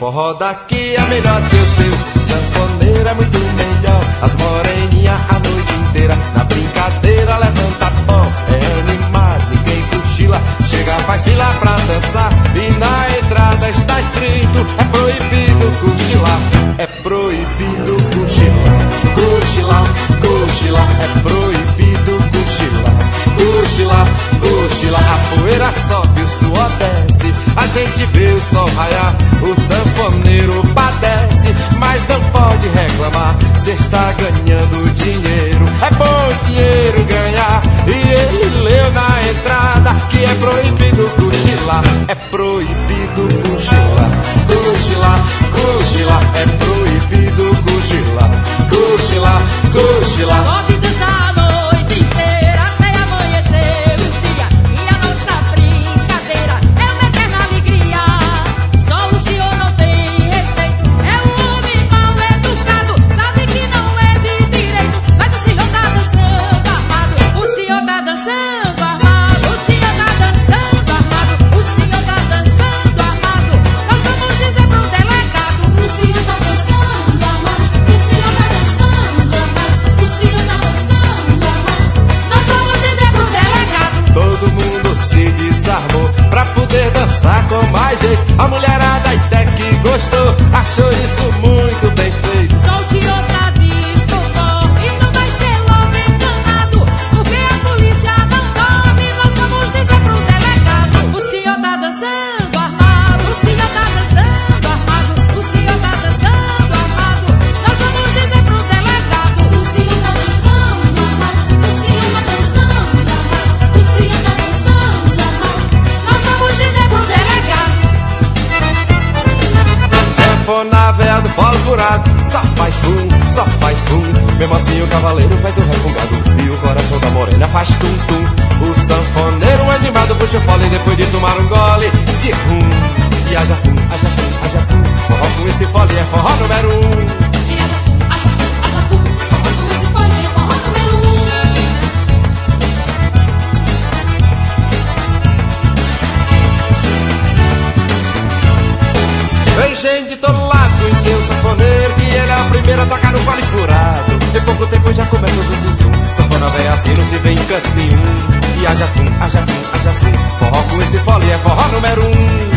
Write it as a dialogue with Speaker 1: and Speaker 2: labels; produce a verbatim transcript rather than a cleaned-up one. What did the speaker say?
Speaker 1: forró daqui é melhor que o teu. O sanfoneiro é muito melhor. As moreninhas a noite inteira na brincadeira levanta pó. É animado, ninguém cochila. Chega, faz fila pra dançar e na entrada está escrito: é proibido cochilar, é proibido cochilar. Cochilar, cochilar, é proibido cochilar. Cochilar, cochilar, a poeira sobe, o suor desce, a gente vê o sol raiar, o sanfoneiro padece, mas não pode reclamar, se está ganhando dinheiro. É bom dinheiro ganhar, e ele leu na entrada que é proibido cochilar, é proibido cochilar. Cochilar, cochilar, é proibido cochilar. Cochilar, cochilar.
Speaker 2: Pode dançar a noite inteira até amanhecer o dia, e a nossa brincadeira é uma eterna alegria. Só o senhor não tem respeito, é um homem mal educado, sabe que não é de direito, mas o senhor tá dançando armado, o senhor tá dançando armado, o senhor tá dançando armado, o senhor tá dançando armado. Nós vamos dizer pro delegado: o senhor tá dançando armado, o senhor tá dançando armado, o senhor tá dançando armado. Nós vamos dizer pro delegado.
Speaker 1: Todo mundo se desarmou pra poder dançar com mais jeito. A mulherada até que gostou, achou isso muito bem feito.
Speaker 2: Só o senhor tá de forró e não vai ser logo enganado, porque a polícia não dorme. Nós vamos dizer pro delegado: o senhor tá dançando armado, o senhor tá dançando armado, o senhor tá dançando armado. Nós vamos dizer pro delegado: o senhor tá dançando armado, o senhor tá dançando armado, o senhor tá dançando armado. Nós vamos dizer pro delegado.
Speaker 1: Sanfonava é a do falo furado, só faz fum, só faz fum. Mesmo assim o cavaleiro faz o refungado e o coração da morena faz tum-tum. O sanfoneiro animado puxa o fole depois de tomar um gole de rum. E haja fum, haja fum, haja fum. Forró com esse fole é forró número um.
Speaker 2: E haja fum, haja fum, haja fum. Forró com esse fole é forró número um.
Speaker 1: Vem gente de todo lado conhecer o sanfoneiro, que ele é o primeiro a tocar no fole furado. Em pouco tempo já começa o zuzuzum. Sanfona véia assim não se vê em canto nenhum. E haja fum, haja fum, haja fum. Forró com esse fole é forró número um.